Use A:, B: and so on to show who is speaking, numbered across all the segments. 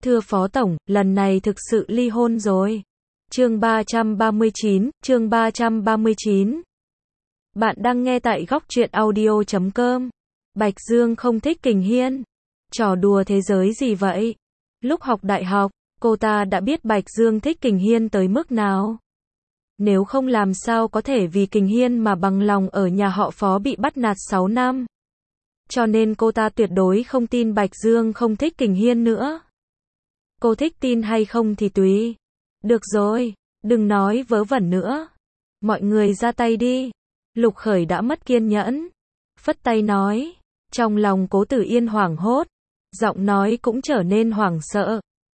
A: Thưa Phó Tổng, lần này thực sự ly hôn rồi. Chương 339. Bạn đang nghe tại góc truyện audio.com. Bạch Dương không thích Kình Hiên. Trò đùa thế giới gì vậy? Lúc học đại học, cô ta đã biết Bạch Dương thích Kình Hiên tới mức nào. Nếu không làm sao có thể vì Kình Hiên mà bằng lòng ở nhà họ Phó bị bắt nạt 6 năm. Cho nên cô ta tuyệt đối không tin Bạch Dương không thích Kình Hiên nữa. Cô thích tin hay không thì tùy. Được rồi, đừng nói vớ vẩn nữa. Mọi người ra tay đi. Lục Khởi đã mất kiên nhẫn. Phất tay nói. Trong lòng Cố Tử Yên hoảng hốt. Giọng nói cũng trở nên hoảng sợ.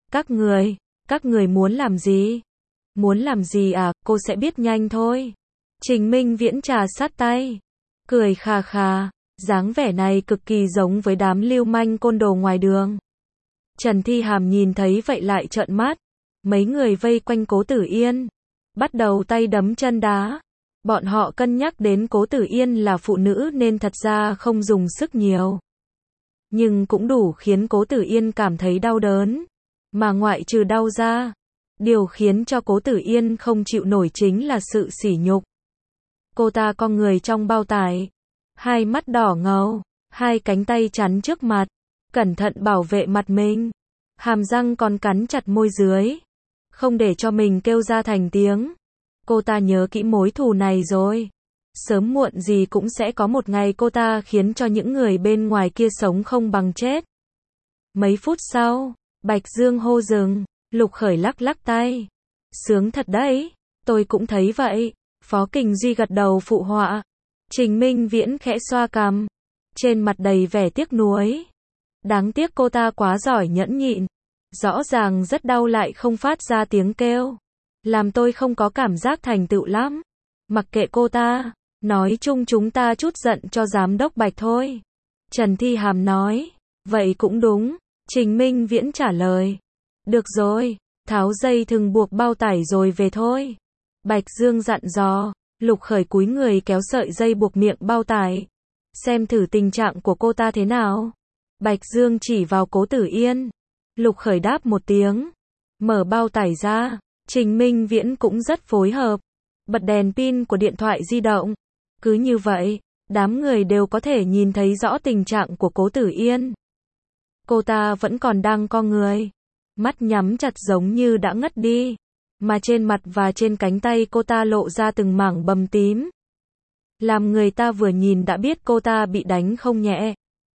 A: Các người muốn làm gì? Muốn làm gì à, cô sẽ biết nhanh thôi. Trình Minh Viễn trà sát tay. Cười khà khà. Dáng vẻ này cực kỳ giống với đám lưu manh côn đồ ngoài đường. Trần Thi Hàm nhìn thấy vậy lại trợn mắt. Mấy người vây quanh Cố Tử Yên. Bắt đầu tay đấm chân đá. Bọn họ cân nhắc đến Cố Tử Yên là phụ nữ nên thật ra không dùng sức nhiều. Nhưng cũng đủ khiến Cố Tử Yên cảm thấy đau đớn. Mà ngoại trừ đau ra, điều khiến cho Cố Tử Yên không chịu nổi chính là sự sỉ nhục. Cô ta cong người trong bao tải. Hai mắt đỏ ngầu. Hai cánh tay chắn trước mặt. Cẩn thận bảo vệ mặt mình. Hàm răng còn cắn chặt môi dưới. Không để cho mình kêu ra thành tiếng. Cô ta nhớ kỹ mối thù này rồi. Sớm muộn gì cũng sẽ có một ngày cô ta khiến cho những người bên ngoài kia sống không bằng chết. Mấy phút sau, Bạch Dương hô dừng. Lục Khởi lắc lắc tay. Sướng thật đấy. Tôi cũng thấy vậy. Phó Kình Duy gật đầu phụ họa. Trình Minh Viễn khẽ xoa cằm. Trên mặt đầy vẻ tiếc nuối. Đáng tiếc cô ta quá giỏi nhẫn nhịn. Rõ ràng rất đau lại không phát ra tiếng kêu. Làm tôi không có cảm giác thành tựu lắm. Mặc kệ cô ta. Nói chung chúng ta trút giận cho giám đốc Bạch thôi. Trần Thi Hàm nói. Vậy cũng đúng. Trình Minh Viễn trả lời. Được rồi. Tháo dây thừng buộc bao tải rồi về thôi. Bạch Dương dặn dò. Lục Khởi cúi người kéo sợi dây buộc miệng bao tải. Xem thử tình trạng của cô ta thế nào. Bạch Dương chỉ vào Cố Tử Yên. Lục Khởi đáp một tiếng. Mở bao tải ra. Trình Minh Viễn cũng rất phối hợp. Bật đèn pin của điện thoại di động. Cứ như vậy, đám người đều có thể nhìn thấy rõ tình trạng của Cố Tử Yên. Cô ta vẫn còn đang co người. Mắt nhắm chặt giống như đã ngất đi. Mà trên mặt và trên cánh tay cô ta lộ ra từng mảng bầm tím. Làm người ta vừa nhìn đã biết cô ta bị đánh không nhẹ.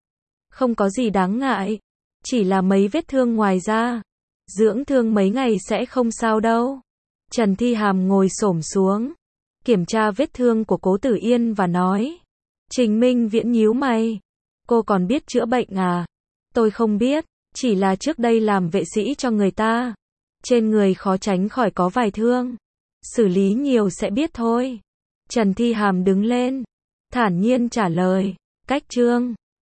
A: Không có gì đáng ngại. Chỉ là mấy vết thương ngoài da. Dưỡng thương mấy ngày sẽ không sao đâu. Trần Thi Hàm ngồi xổm xuống. Kiểm tra vết thương của Cố Tử Yên và nói. Trình Minh Viễn nhíu mày. Cô còn biết chữa bệnh à? Tôi không biết. Chỉ là trước đây làm vệ sĩ cho người ta. Trên người khó tránh khỏi có vài thương. Xử lý nhiều sẽ biết thôi. Trần Thi Hàm đứng lên. Thản nhiên trả lời. Cách trương.